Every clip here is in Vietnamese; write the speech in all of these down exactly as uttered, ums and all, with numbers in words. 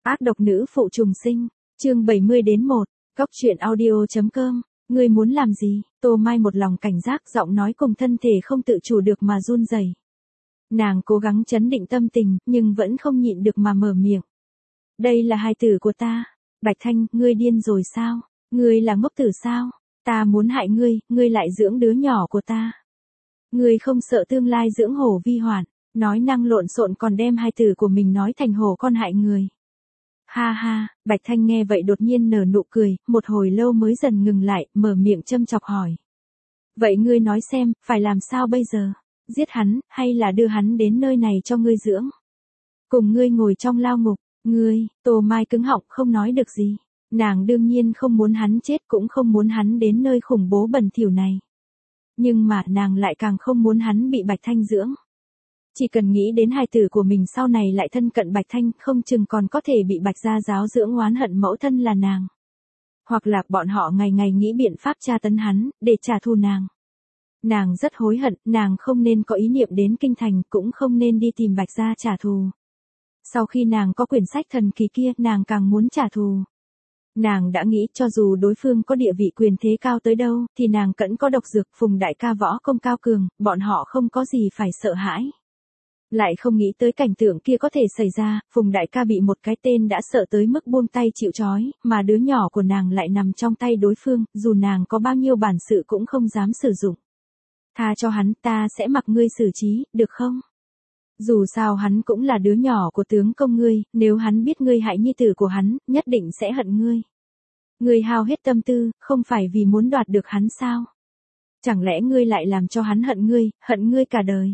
Ác độc nữ phụ trùng sinh, chương bảy mươi đến một, Góc truyện audio.com, ngươi muốn làm gì? Tô Mai một lòng cảnh giác, giọng nói cùng thân thể không tự chủ được mà run rẩy. Nàng cố gắng trấn định tâm tình, nhưng vẫn không nhịn được mà mở miệng. Đây là hài tử của ta. Bạch Thanh, ngươi điên rồi sao? Ngươi là ngốc tử sao? Ta muốn hại ngươi, ngươi lại dưỡng đứa nhỏ của ta. Ngươi không sợ tương lai dưỡng hổ vi hoạn, nói năng lộn xộn còn đem hài tử của mình nói thành hổ con hại người. Ha ha, Bạch Thanh nghe vậy đột nhiên nở nụ cười, một hồi lâu mới dần ngừng lại, mở miệng châm chọc hỏi. Vậy ngươi nói xem, phải làm sao bây giờ? Giết hắn, hay là đưa hắn đến nơi này cho ngươi dưỡng? Cùng ngươi ngồi trong lao ngục, ngươi, Tô Mai cứng họng không nói được gì. Nàng đương nhiên không muốn hắn chết, cũng không muốn hắn đến nơi khủng bố bẩn thỉu này. Nhưng mà nàng lại càng không muốn hắn bị Bạch Thanh dưỡng. Chỉ cần nghĩ đến hài tử của mình sau này lại thân cận Bạch Thanh, không chừng còn có thể bị Bạch gia giáo dưỡng oán hận mẫu thân là nàng. Hoặc là bọn họ ngày ngày nghĩ biện pháp tra tấn hắn, để trả thù nàng. Nàng rất hối hận, nàng không nên có ý niệm đến kinh thành, cũng không nên đi tìm Bạch gia trả thù. Sau khi nàng có quyển sách thần kỳ kia, nàng càng muốn trả thù. Nàng đã nghĩ cho dù đối phương có địa vị quyền thế cao tới đâu, thì nàng cẫn có độc dược, Phùng đại ca võ công cao cường, bọn họ không có gì phải sợ hãi. Lại không nghĩ tới cảnh tượng kia có thể xảy ra, Phùng đại ca bị một cái tên đã sợ tới mức buông tay chịu trói, mà đứa nhỏ của nàng lại nằm trong tay đối phương, dù nàng có bao nhiêu bản sự cũng không dám sử dụng. Tha cho hắn, ta sẽ mặc ngươi xử trí, được không? Dù sao hắn cũng là đứa nhỏ của tướng công ngươi, nếu hắn biết ngươi hại nhi tử của hắn, nhất định sẽ hận ngươi. Ngươi hao hết tâm tư, không phải vì muốn đoạt được hắn sao? Chẳng lẽ ngươi lại làm cho hắn hận ngươi, hận ngươi cả đời?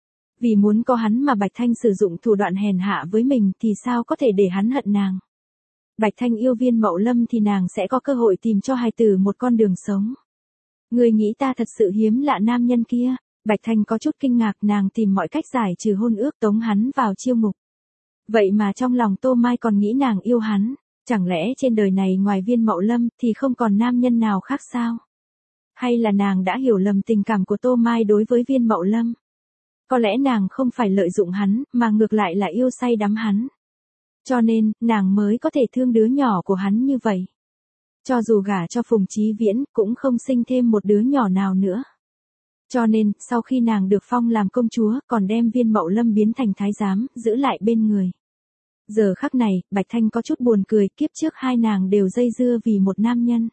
Vì muốn có hắn mà Bạch Thanh sử dụng thủ đoạn hèn hạ với mình thì sao có thể để hắn hận nàng? Bạch Thanh yêu Viên Mậu Lâm thì nàng sẽ có cơ hội tìm cho hài tử một con đường sống. Ngươi nghĩ ta thật sự hiếm lạ nam nhân kia? Bạch Thanh có chút kinh ngạc, nàng tìm mọi cách giải trừ hôn ước tống hắn vào chiêu ngục. Vậy mà trong lòng Tô Mai còn nghĩ nàng yêu hắn, chẳng lẽ trên đời này ngoài Viên Mậu Lâm thì không còn nam nhân nào khác sao? Hay là nàng đã hiểu lầm tình cảm của Tô Mai đối với Viên Mậu Lâm? Có lẽ nàng không phải lợi dụng hắn, mà ngược lại là yêu say đắm hắn. Cho nên, nàng mới có thể thương đứa nhỏ của hắn như vậy. Cho dù gả cho Phùng Chí Viễn, cũng không sinh thêm một đứa nhỏ nào nữa. Cho nên, sau khi nàng được phong làm công chúa, còn đem Viên Mậu Lâm biến thành thái giám, giữ lại bên người. Giờ khắc này, Bạch Thanh có chút buồn cười, kiếp trước hai nàng đều dây dưa vì một nam nhân.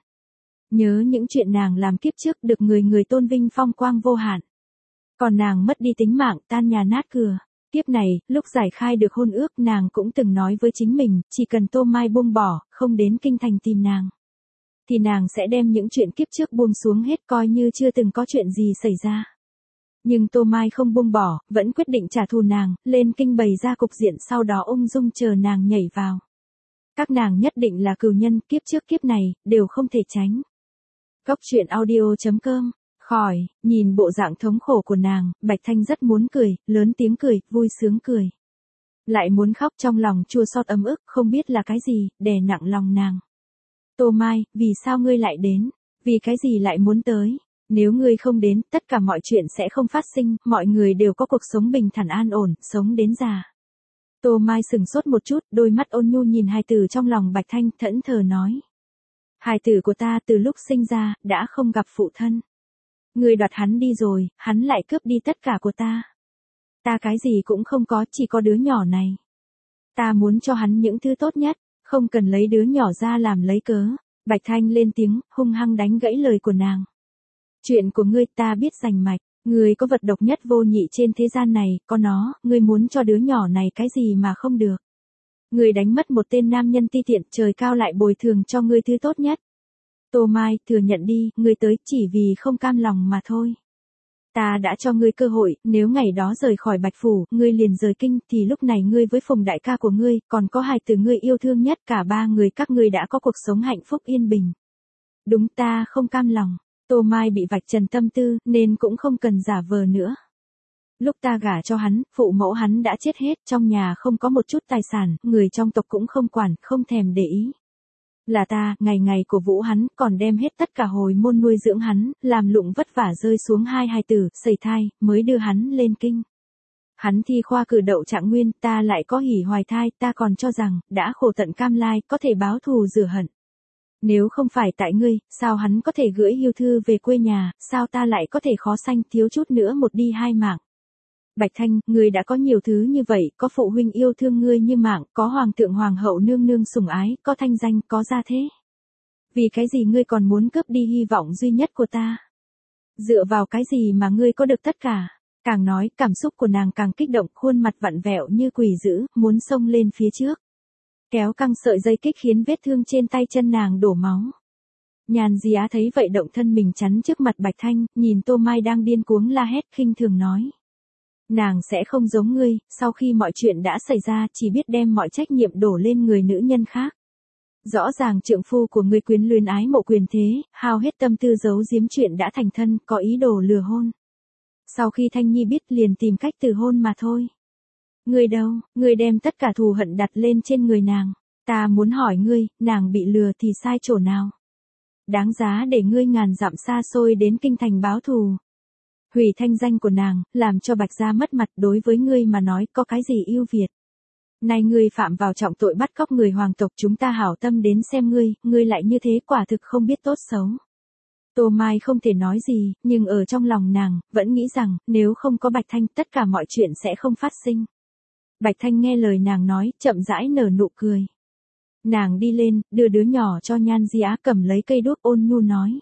Nhớ những chuyện nàng làm kiếp trước được người người tôn vinh phong quang vô hạn. Còn nàng mất đi tính mạng, tan nhà nát cửa. Kiếp này, lúc giải khai được hôn ước nàng cũng từng nói với chính mình, chỉ cần Tô Mai buông bỏ, không đến kinh thành tìm nàng. Thì nàng sẽ đem những chuyện kiếp trước buông xuống hết, coi như chưa từng có chuyện gì xảy ra. Nhưng Tô Mai không buông bỏ, vẫn quyết định trả thù nàng, lên kinh bày ra cục diện, sau đó ung dung chờ nàng nhảy vào. Các nàng nhất định là cừu nhân, kiếp trước kiếp này, đều không thể tránh. Góc truyện audio.com, khỏi, nhìn bộ dạng thống khổ của nàng, Bạch Thanh rất muốn cười, lớn tiếng cười, vui sướng cười. Lại muốn khóc, trong lòng chua xót ấm ức, không biết là cái gì, đè nặng lòng nàng. Tô Mai, vì sao ngươi lại đến? Vì cái gì lại muốn tới? Nếu ngươi không đến, tất cả mọi chuyện sẽ không phát sinh, mọi người đều có cuộc sống bình thản an ổn, sống đến già. Tô Mai sừng sốt một chút, đôi mắt ôn nhu nhìn hài tử trong lòng Bạch Thanh, thẫn thờ nói. Hài tử của ta từ lúc sinh ra, đã không gặp phụ thân. Ngươi đoạt hắn đi rồi, hắn lại cướp đi tất cả của ta. Ta cái gì cũng không có, chỉ có đứa nhỏ này. Ta muốn cho hắn những thứ tốt nhất, không cần lấy đứa nhỏ ra làm lấy cớ. Bạch Thanh lên tiếng, hung hăng đánh gãy lời của nàng. Chuyện của ngươi ta biết rành mạch, ngươi có vật độc nhất vô nhị trên thế gian này, có nó, ngươi muốn cho đứa nhỏ này cái gì mà không được. Ngươi đánh mất một tên nam nhân ti tiện, trời cao lại bồi thường cho ngươi thứ tốt nhất. Tô Mai, thừa nhận đi, ngươi tới chỉ vì không cam lòng mà thôi. Ta đã cho ngươi cơ hội, nếu ngày đó rời khỏi Bạch Phủ, ngươi liền rời kinh, thì lúc này ngươi với Phùng đại ca của ngươi, còn có hài tử ngươi yêu thương nhất, cả ba người các ngươi đã có cuộc sống hạnh phúc yên bình. Đúng, ta không cam lòng. Tô Mai bị vạch trần tâm tư, nên cũng không cần giả vờ nữa. Lúc ta gả cho hắn, phụ mẫu hắn đã chết hết, trong nhà không có một chút tài sản, người trong tộc cũng không quản, không thèm để ý. Là ta, ngày ngày cổ vũ hắn, còn đem hết tất cả hồi môn nuôi dưỡng hắn, làm lụng vất vả rơi xuống hai hài tử, sẩy thai, mới đưa hắn lên kinh. Hắn thi khoa cử đậu trạng nguyên, ta lại có hỉ hoài thai, ta còn cho rằng, đã khổ tận cam lai, có thể báo thù rửa hận. Nếu không phải tại ngươi, sao hắn có thể gửi yêu thư về quê nhà, sao ta lại có thể khó sanh thiếu chút nữa một đi hai mạng. Bạch Thanh, ngươi đã có nhiều thứ như vậy, có phụ huynh yêu thương ngươi như mạng, có hoàng thượng hoàng hậu nương nương sủng ái, có thanh danh, có gia thế. Vì cái gì ngươi còn muốn cướp đi hy vọng duy nhất của ta? Dựa vào cái gì mà ngươi có được tất cả? Càng nói, cảm xúc của nàng càng kích động, khuôn mặt vặn vẹo như quỷ dữ, muốn xông lên phía trước. Kéo căng sợi dây kích khiến vết thương trên tay chân nàng đổ máu. Nhàn Di Á thấy vậy động thân mình chắn trước mặt Bạch Thanh, nhìn Tô Mai đang điên cuống la hét khinh thường nói. Nàng sẽ không giống ngươi, sau khi mọi chuyện đã xảy ra chỉ biết đem mọi trách nhiệm đổ lên người nữ nhân khác. Rõ ràng trượng phu của ngươi quyến luyến ái mộ quyền thế, hao hết tâm tư giấu giếm chuyện đã thành thân, có ý đồ lừa hôn. Sau khi Thanh Nhi biết liền tìm cách từ hôn mà thôi. Ngươi đâu, ngươi đem tất cả thù hận đặt lên trên người nàng. Ta muốn hỏi ngươi, nàng bị lừa thì sai chỗ nào? Đáng giá để ngươi ngàn dặm xa xôi đến kinh thành báo thù. Hủy thanh danh của nàng, làm cho Bạch gia mất mặt, đối với ngươi mà nói có cái gì ưu việt. Này ngươi phạm vào trọng tội bắt cóc người hoàng tộc, chúng ta hảo tâm đến xem ngươi, ngươi lại như thế quả thực không biết tốt xấu. Tô Mai không thể nói gì, nhưng ở trong lòng nàng, vẫn nghĩ rằng, nếu không có Bạch Thanh tất cả mọi chuyện sẽ không phát sinh. Bạch Thanh nghe lời nàng nói, chậm rãi nở nụ cười. Nàng đi lên, đưa đứa nhỏ cho Nhan Di Á, cầm lấy cây đuốc ôn nhu nói.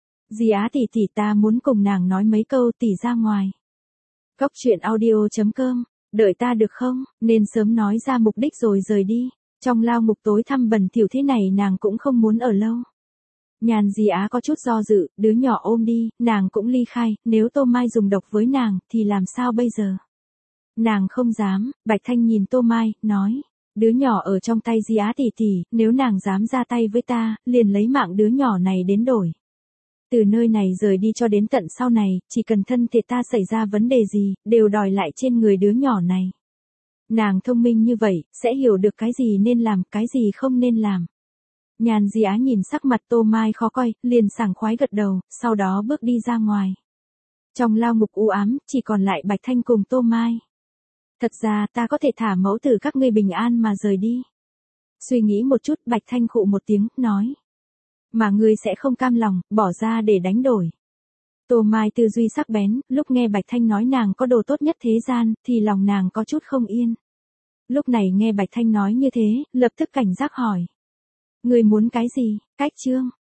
Di Á tỷ tỷ, ta muốn cùng nàng nói mấy câu, tỷ ra ngoài. Góc truyện audio chấm com, đợi ta được không, nên sớm nói ra mục đích rồi rời đi. Trong lao ngục tối tăm bẩn thỉu thế này nàng cũng không muốn ở lâu. Nhàn Di Á có chút do dự, đứa nhỏ ôm đi, nàng cũng ly khai, nếu Tô Mai dùng độc với nàng, thì làm sao bây giờ? Nàng không dám. Bạch Thanh nhìn Tô Mai, nói, đứa nhỏ ở trong tay Di Á tỷ tỷ, nếu nàng dám ra tay với ta, liền lấy mạng đứa nhỏ này đến đổi. Từ nơi này rời đi cho đến tận sau này, chỉ cần thân thể ta xảy ra vấn đề gì, đều đòi lại trên người đứa nhỏ này. Nàng thông minh như vậy, sẽ hiểu được cái gì nên làm, cái gì không nên làm. Nhàn Di Á nhìn sắc mặt Tô Mai khó coi, liền sảng khoái gật đầu, sau đó bước đi ra ngoài. Trong lao ngục u ám, chỉ còn lại Bạch Thanh cùng Tô Mai. Thật ra ta có thể thả mẫu tử các ngươi bình an mà rời đi. Suy nghĩ một chút, Bạch Thanh khụ một tiếng, nói. Mà ngươi sẽ không cam lòng, bỏ ra để đánh đổi. Tô Mai tư duy sắc bén, lúc nghe Bạch Thanh nói nàng có đồ tốt nhất thế gian, thì lòng nàng có chút không yên. Lúc này nghe Bạch Thanh nói như thế, lập tức cảnh giác hỏi. Ngươi muốn cái gì? Cách chương.